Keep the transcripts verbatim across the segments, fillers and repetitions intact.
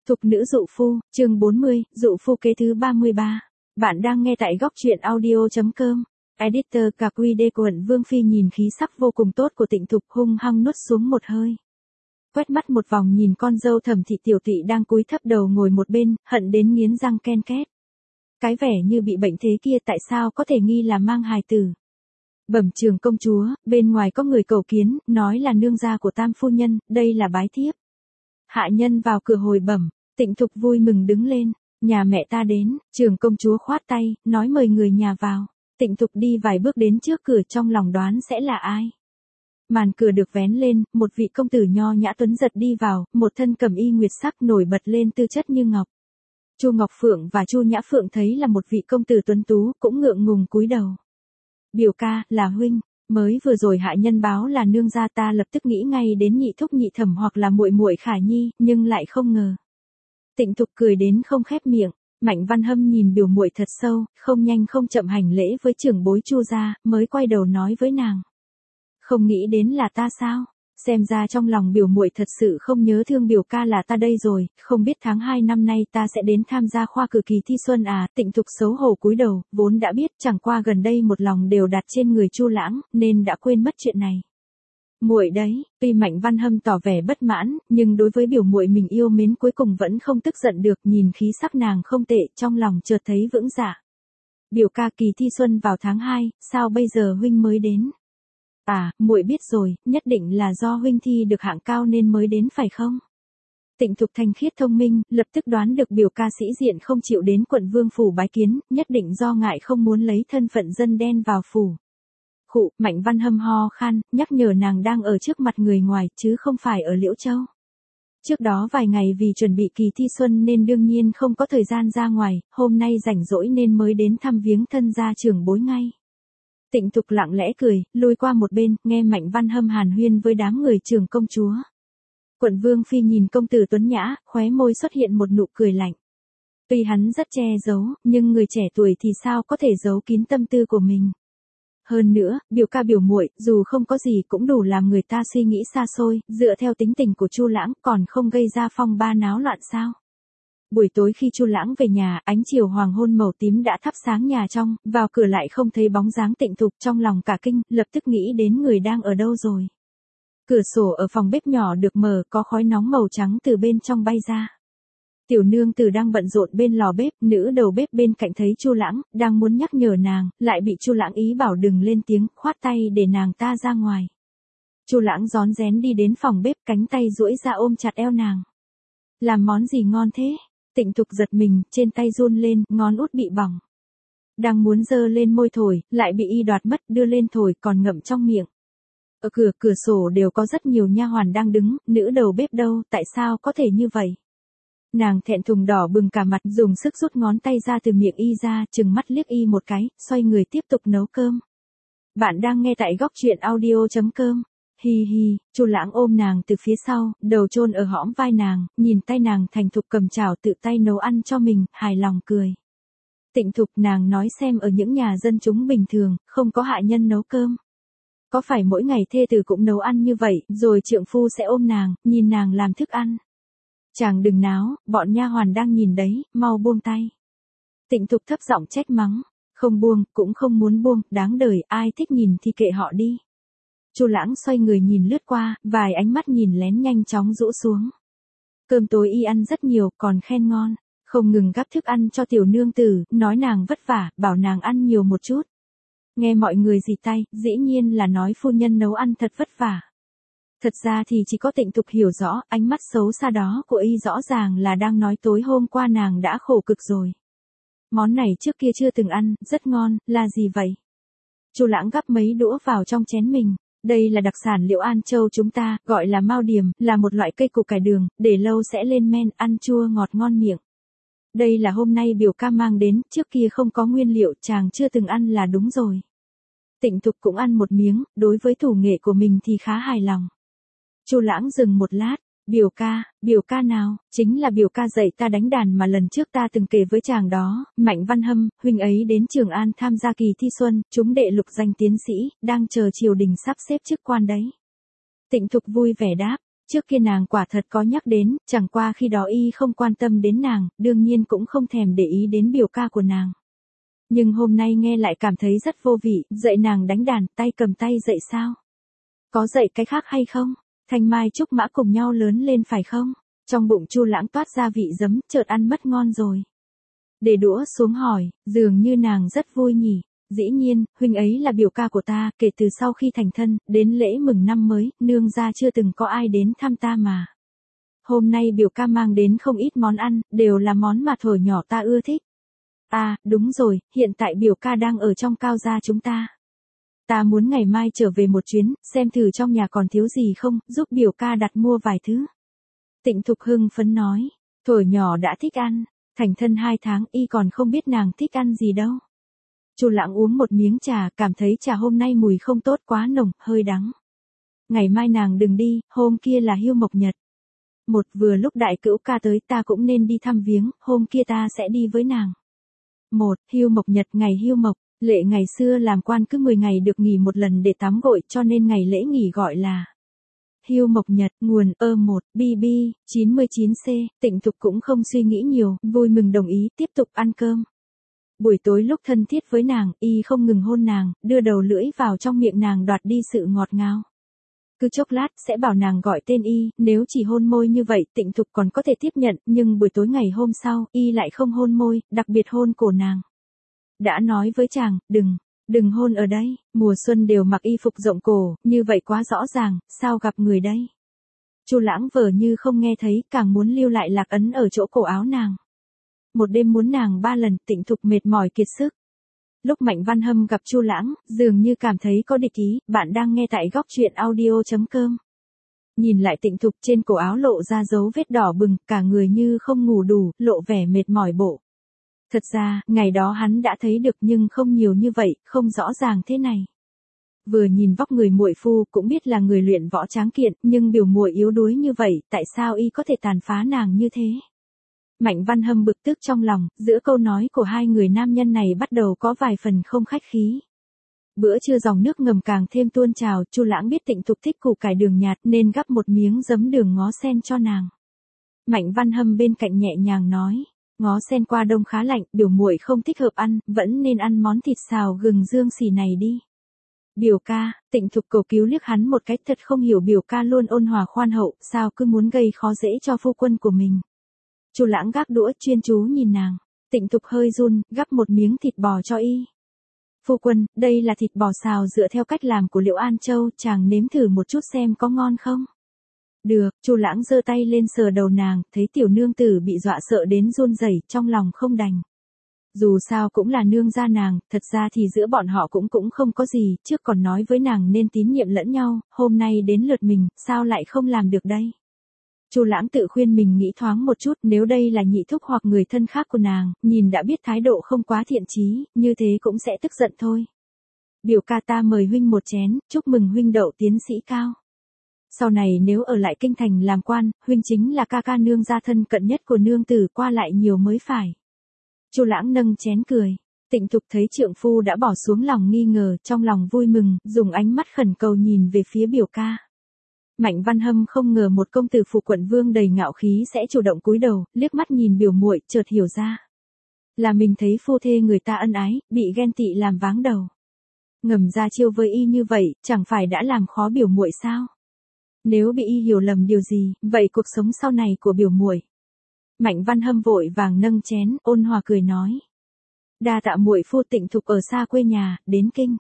Thục nữ dụ phu, chương bốn mươi, dụ phu kế thứ ba mươi ba. Bạn đang nghe tại góc truyện audio chấm com. Editor Cạc Quy Đê Quận Vương Phi nhìn khí sắc vô cùng tốt của Tịnh Thục hung hăng nuốt xuống một hơi. Quét mắt một vòng nhìn con dâu Thẩm Thị tiểu thị đang cúi thấp đầu ngồi một bên, hận đến nghiến răng ken két. Cái vẻ như bị bệnh thế kia tại sao có thể nghi là mang hài tử. Bẩm trường công chúa, bên ngoài có người cầu kiến, nói là nương gia của Tam phu nhân, đây là bái thiếp. Hạ nhân vào cửa hồi bẩm, Tịnh Thục vui mừng đứng lên, nhà mẹ ta đến, trường công chúa khoát tay, nói mời người nhà vào. Tịnh Thục đi vài bước đến trước cửa trong lòng đoán sẽ là ai. Màn cửa được vén lên, một vị công tử nho nhã tuấn giật đi vào, một thân cẩm y nguyệt sắc nổi bật lên tư chất như ngọc. Chu Ngọc Phượng và Chu Nhã Phượng thấy là một vị công tử tuấn tú, cũng ngượng ngùng cúi đầu. Biểu ca, là huynh. Mới vừa rồi hạ nhân báo là nương gia, ta lập tức nghĩ ngay đến nhị thúc nhị thẩm hoặc là muội muội Khả Nhi, nhưng lại không ngờ. Tịnh Thục cười đến không khép miệng, Mạnh Văn Hâm nhìn biểu muội thật sâu, không nhanh không chậm hành lễ với trưởng bối Chu gia, mới quay đầu nói với nàng. Không nghĩ đến là ta sao? Xem ra trong lòng biểu muội thật sự không nhớ thương biểu ca là ta đây rồi, không biết tháng hai năm nay ta sẽ đến tham gia khoa cử kỳ thi xuân à. Tịnh Thục xấu hổ cúi đầu, vốn đã biết, chẳng qua gần đây một lòng đều đặt trên người Chu Lãng, nên đã quên mất chuyện này. Muội đấy, tuy Mạnh Văn Hâm tỏ vẻ bất mãn, nhưng đối với biểu muội mình yêu mến cuối cùng vẫn không tức giận được, nhìn khí sắc nàng không tệ, trong lòng chợt thấy vững dạ. Biểu ca, kỳ thi xuân vào tháng hai, sao bây giờ huynh mới đến? À, muội biết rồi, nhất định là do huynh thi được hạng cao nên mới đến phải không? Tịnh Thục thanh khiết thông minh, lập tức đoán được biểu ca sĩ diện không chịu đến quận Vương phủ bái kiến, nhất định do ngại không muốn lấy thân phận dân đen vào phủ. Khụ, Mạnh Văn Hâm ho khan, nhắc nhở nàng đang ở trước mặt người ngoài, chứ không phải ở Liễu Châu. Trước đó vài ngày vì chuẩn bị kỳ thi xuân nên đương nhiên không có thời gian ra ngoài, hôm nay rảnh rỗi nên mới đến thăm viếng thân gia trưởng bối ngay. Tịnh Thục lặng lẽ cười, lùi qua một bên, nghe Mạnh Văn Hâm hàn huyên với đám người trưởng công chúa. Quận Vương Phi nhìn công tử tuấn nhã, khóe môi xuất hiện một nụ cười lạnh. Tuy hắn rất che giấu, nhưng người trẻ tuổi thì sao có thể giấu kín tâm tư của mình. Hơn nữa, biểu ca biểu muội, dù không có gì cũng đủ làm người ta suy nghĩ xa xôi, dựa theo tính tình của Chu Lãng còn không gây ra phong ba náo loạn sao. Buổi tối khi Chu Lãng về nhà, ánh chiều hoàng hôn màu tím đã thắp sáng nhà trong, vào cửa lại không thấy bóng dáng Tịnh Thục, trong lòng cả kinh, lập tức nghĩ đến người đang ở đâu rồi. Cửa sổ ở phòng bếp nhỏ được mở, có khói nóng màu trắng từ bên trong bay ra. Tiểu nương tử đang bận rộn bên lò bếp, nữ đầu bếp bên cạnh thấy Chu Lãng, đang muốn nhắc nhở nàng, lại bị Chu Lãng ý bảo đừng lên tiếng, khoát tay để nàng ta ra ngoài. Chu Lãng rón rén đi đến phòng bếp, cánh tay duỗi ra ôm chặt eo nàng. Làm món gì ngon thế? Tịnh Thục giật mình, trên tay run lên, ngón út bị bỏng. Đang muốn giơ lên môi thổi, lại bị y đoạt mất, đưa lên thổi còn ngậm trong miệng. Ở cửa cửa sổ đều có rất nhiều nha hoàn đang đứng, nữ đầu bếp đâu, tại sao có thể như vậy? Nàng thẹn thùng đỏ bừng cả mặt, dùng sức rút ngón tay ra từ miệng y ra, trừng mắt liếc y một cái, xoay người tiếp tục nấu cơm. Bạn đang nghe tại góc truyện audio chấm com. Hi hi, Chu Lãng ôm nàng từ phía sau, đầu chôn ở hõm vai nàng, nhìn tay nàng thành thục cầm chảo tự tay nấu ăn cho mình, hài lòng cười. Tịnh Thục, nàng nói xem, ở những nhà dân chúng bình thường, không có hạ nhân nấu cơm. Có phải mỗi ngày thê tử cũng nấu ăn như vậy, rồi trượng phu sẽ ôm nàng, nhìn nàng làm thức ăn. Chàng đừng náo, bọn nha hoàn đang nhìn đấy, mau buông tay. Tịnh Thục thấp giọng trách mắng, không buông, cũng không muốn buông, đáng đời, ai thích nhìn thì kệ họ đi. Chu Lãng xoay người nhìn lướt qua, vài ánh mắt nhìn lén nhanh chóng rũ xuống. Cơm tối y ăn rất nhiều, còn khen ngon, không ngừng gắp thức ăn cho tiểu nương tử, nói nàng vất vả, bảo nàng ăn nhiều một chút. Nghe mọi người rì tay, dĩ nhiên là nói phu nhân nấu ăn thật vất vả. Thật ra thì chỉ có Tịnh Thục hiểu rõ, ánh mắt xấu xa đó của y rõ ràng là đang nói tối hôm qua nàng đã khổ cực rồi. Món này trước kia chưa từng ăn, rất ngon, là gì vậy? Chu Lãng gắp mấy đũa vào trong chén mình. Đây là đặc sản Liễu An Châu chúng ta, gọi là mao điềm, là một loại cây củ cải đường, để lâu sẽ lên men, ăn chua ngọt ngon miệng. Đây là hôm nay biểu ca mang đến, trước kia không có nguyên liệu, chàng chưa từng ăn là đúng rồi. Tịnh Thục cũng ăn một miếng, đối với thủ nghệ của mình thì khá hài lòng. Chu Lãng dừng một lát, biểu ca, biểu ca nào, chính là biểu ca dạy ta đánh đàn mà lần trước ta từng kể với chàng đó, Mạnh Văn Hâm, huynh ấy đến Trường An tham gia kỳ thi xuân, trúng đệ lục danh tiến sĩ, đang chờ triều đình sắp xếp chức quan đấy. Tịnh Thục vui vẻ đáp, Trước kia nàng quả thật có nhắc đến, chẳng qua khi đó y không quan tâm đến nàng, đương nhiên cũng không thèm để ý đến biểu ca của nàng. Nhưng hôm nay nghe lại cảm thấy rất vô vị, dạy nàng đánh đàn, tay cầm tay dạy sao? Có dạy cái khác hay không? Thanh Mai Trúc Mã cùng nhau lớn lên phải không? Trong bụng Chu Lãng toát ra vị giấm, chợt ăn mất ngon rồi. Để đũa xuống hỏi, dường như nàng rất vui nhỉ. Dĩ nhiên, huynh ấy là biểu ca của ta, kể từ sau khi thành thân, đến lễ mừng năm mới, nương gia chưa từng có ai đến thăm ta mà. Hôm nay biểu ca mang đến không ít món ăn, đều là món mà thuở nhỏ ta ưa thích. À, đúng rồi, hiện tại biểu ca đang ở trong Cao gia chúng ta. Ta muốn ngày mai trở về một chuyến, xem thử trong nhà còn thiếu gì không, giúp biểu ca đặt mua vài thứ. Tịnh Thục hưng phấn nói, thuở nhỏ đã thích ăn, thành thân hai tháng y còn không biết nàng thích ăn gì đâu. Chu Lãng uống một miếng trà, cảm thấy trà hôm nay mùi không tốt, quá nồng, hơi đắng. Ngày mai nàng đừng đi, hôm kia là Hưu Mộc Nhật. Một vừa lúc đại cữu ca tới ta cũng nên đi thăm viếng, hôm kia ta sẽ đi với nàng. Một, Hưu Mộc Nhật, ngày Hưu Mộc, lệ ngày xưa làm quan cứ mười ngày được nghỉ một lần để tắm gội, cho nên ngày lễ nghỉ gọi là Hưu Mộc Nhật. Nguồn ơ một, B B, chín mươi chín C, Tịnh Thục cũng không suy nghĩ nhiều, vui mừng đồng ý, tiếp tục ăn cơm. Buổi tối lúc thân thiết với nàng, y không ngừng hôn nàng, đưa đầu lưỡi vào trong miệng nàng đoạt đi sự ngọt ngào. Cứ chốc lát sẽ bảo nàng gọi tên y, nếu chỉ hôn môi như vậy Tịnh Thục còn có thể tiếp nhận, nhưng buổi tối ngày hôm sau, y lại không hôn môi, đặc biệt hôn cổ nàng. Đã nói với chàng, đừng, đừng hôn ở đây, mùa xuân đều mặc y phục rộng cổ, như vậy quá rõ ràng, sao gặp người đây. Chu Lãng vờ như không nghe thấy, càng muốn lưu lại lạc ấn ở chỗ cổ áo nàng. Một đêm muốn nàng ba lần, Tịnh Thục mệt mỏi kiệt sức. Lúc Mạnh Văn Hâm gặp Chu Lãng, dường như cảm thấy có địch ý, bạn đang nghe tại góc truyện audio chấm com. Nhìn lại Tịnh Thục, trên cổ áo lộ ra dấu vết đỏ bừng, cả người như không ngủ đủ, lộ vẻ mệt mỏi bộ. Thật ra, ngày đó hắn đã thấy được nhưng không nhiều như vậy, không rõ ràng thế này. Vừa nhìn vóc người muội phu cũng biết là người luyện võ tráng kiện, nhưng biểu muội yếu đuối như vậy, tại sao y có thể tàn phá nàng như thế? Mạnh Văn Hâm bực tức trong lòng, giữa câu nói của hai người nam nhân này bắt đầu có vài phần không khách khí. Bữa trưa dòng nước ngầm càng thêm tuôn trào, Chu Lãng biết Tịnh Thục thích củ cải đường nhạt nên gắp một miếng giấm đường ngó sen cho nàng. Mạnh Văn Hâm bên cạnh nhẹ nhàng nói, ngó sen qua đông khá lạnh, biểu muội không thích hợp ăn, vẫn nên ăn món thịt xào gừng dương xì này đi. Biểu ca, Tịnh Thục cầu cứu liếc hắn một cái, thật không hiểu biểu ca luôn ôn hòa khoan hậu, sao cứ muốn gây khó dễ cho phu quân của mình. Chu Lãng gác đũa chuyên chú nhìn nàng, Tịnh Thục hơi run, gắp một miếng thịt bò cho y. Phu quân, đây là thịt bò xào dựa theo cách làm của Liễu An Châu, chàng nếm thử một chút xem có ngon không? Được, Chu Lãng giơ tay lên sờ đầu nàng, thấy tiểu nương tử bị dọa sợ đến run rẩy, trong lòng không đành. Dù sao cũng là nương gia nàng, thật ra thì giữa bọn họ cũng cũng không có gì, trước còn nói với nàng nên tín nhiệm lẫn nhau, hôm nay đến lượt mình, sao lại không làm được đây? Chu Lãng tự khuyên mình nghĩ thoáng một chút, nếu đây là nhị thúc hoặc người thân khác của nàng, nhìn đã biết thái độ không quá thiện chí, như thế cũng sẽ tức giận thôi. Biểu ca ta mời huynh một chén, chúc mừng huynh đậu tiến sĩ cao. Sau này nếu ở lại kinh thành làm quan, huynh chính là ca ca nương gia thân cận nhất của nương tử, qua lại nhiều mới phải. Chu Lãng nâng chén cười. Tịnh Thục thấy trượng phu đã bỏ xuống lòng nghi ngờ, trong lòng vui mừng, dùng ánh mắt khẩn cầu nhìn về phía biểu ca. Mạnh Văn Hâm không ngờ một công tử phụ quận vương đầy ngạo khí sẽ chủ động cúi đầu, liếc mắt nhìn biểu muội, chợt hiểu ra. Là mình thấy phu thê người ta ân ái, bị ghen tị làm váng đầu. Ngầm ra chiêu với y như vậy, chẳng phải đã làm khó biểu muội sao? Nếu bị y hiểu lầm điều gì, vậy cuộc sống sau này của biểu muội. Mạnh Văn Hâm vội vàng nâng chén, ôn hòa cười nói. Đa tạ muội phu. Tịnh Thục ở xa quê nhà, đến kinh.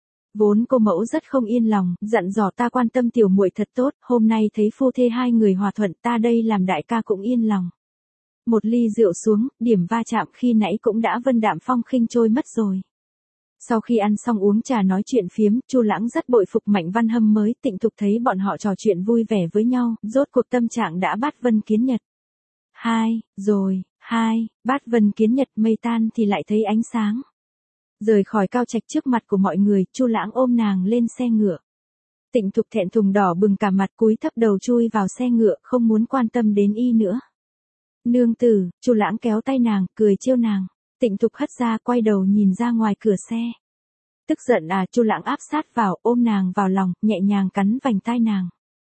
Vốn cô mẫu rất không yên lòng, dặn dò ta quan tâm tiểu muội thật tốt, hôm nay thấy phu thê hai người hòa thuận, ta đây làm đại ca cũng yên lòng. Một ly rượu xuống, điểm va chạm khi nãy cũng đã vân đạm phong khinh trôi mất rồi. Sau khi ăn xong uống trà nói chuyện phiếm, Chu Lãng rất bội phục Mạnh Văn Hâm mới, Tịnh Thục thấy bọn họ trò chuyện vui vẻ với nhau, rốt cuộc tâm trạng đã bát vân kiến nhật. Hai, rồi, hai, bát vân kiến nhật mây tan thì lại thấy ánh sáng. Rời khỏi Cao Trạch trước mặt của mọi người, Chu Lãng ôm nàng lên xe ngựa. Tịnh Thục thẹn thùng đỏ bừng cả mặt, cúi thấp đầu chui vào xe ngựa, không muốn quan tâm đến y nữa. Nương tử, Chu Lãng kéo tay nàng, cười trêu nàng. Tịnh Thục hất ra, quay đầu nhìn ra ngoài cửa xe. Tức giận à? Chu Lãng áp sát vào, ôm nàng vào lòng, nhẹ nhàng cắn vành tai nàng.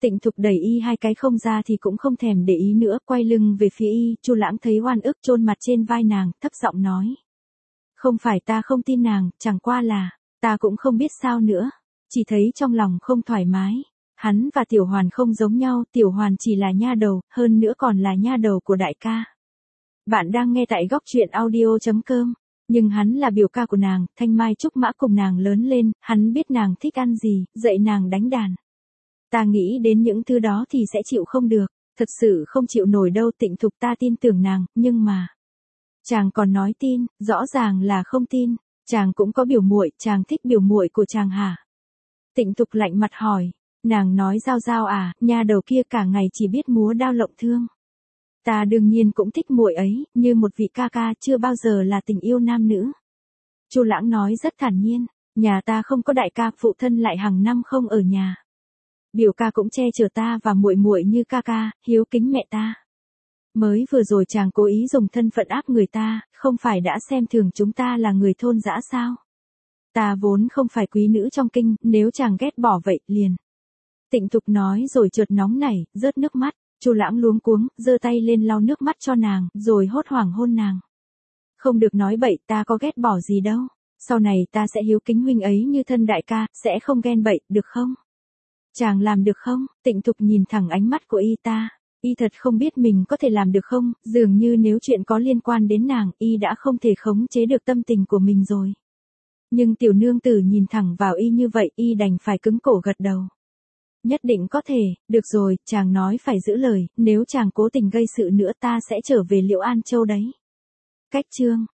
Tịnh Thục đẩy y hai cái không ra thì cũng không thèm để ý nữa, quay lưng về phía y, Chu Lãng thấy oan ức chôn mặt trên vai nàng, thấp giọng nói. Không phải ta không tin nàng, chẳng qua là, ta cũng không biết sao nữa, chỉ thấy trong lòng không thoải mái. Hắn và Tiểu Hoàn không giống nhau, Tiểu Hoàn chỉ là nha đầu, hơn nữa còn là nha đầu của đại ca. Bạn đang nghe tại góc truyện audio.com. Nhưng hắn là biểu ca của nàng, Thanh Mai Trúc Mã cùng nàng lớn lên, hắn biết nàng thích ăn gì, dạy nàng đánh đàn. Ta nghĩ đến những thứ đó thì sẽ chịu không được, thật sự không chịu nổi đâu. Tịnh Thục ta tin tưởng nàng, nhưng mà... Chàng còn nói tin, rõ ràng là không tin, chàng cũng có biểu muội, chàng thích biểu muội của chàng hả? Tịnh Thục lạnh mặt hỏi, nàng nói Giao Giao à, nha đầu kia cả ngày chỉ biết múa đao lộng thương. Ta đương nhiên cũng thích muội ấy, như một vị ca ca, chưa bao giờ là tình yêu nam nữ. Chu Lãng nói rất thản nhiên, nhà ta không có đại ca, phụ thân lại hàng năm không ở nhà. Biểu ca cũng che chở ta và muội muội như ca ca, hiếu kính mẹ ta. Mới vừa rồi chàng cố ý dùng thân phận áp người ta, không phải đã xem thường chúng ta là người thôn dã sao? Ta vốn không phải quý nữ trong kinh, nếu chàng ghét bỏ vậy, liền. Tịnh Thục nói rồi chợt nóng nảy, rớt nước mắt. Chu Lãng luống cuống, giơ tay lên lau nước mắt cho nàng, rồi hốt hoảng hôn nàng. Không được nói bậy, ta có ghét bỏ gì đâu. Sau này ta sẽ hiếu kính huynh ấy như thân đại ca, sẽ không ghen bậy, được không? Chàng làm được không? Tịnh Thục nhìn thẳng ánh mắt của y ta. Y thật không biết mình có thể làm được không, dường như nếu chuyện có liên quan đến nàng, y đã không thể khống chế được tâm tình của mình rồi. Nhưng tiểu nương tử nhìn thẳng vào y như vậy, y đành phải cứng cổ gật đầu. Nhất định có thể, được rồi, chàng nói phải giữ lời, nếu chàng cố tình gây sự nữa ta sẽ trở về Liễu An Châu đấy. Cách chương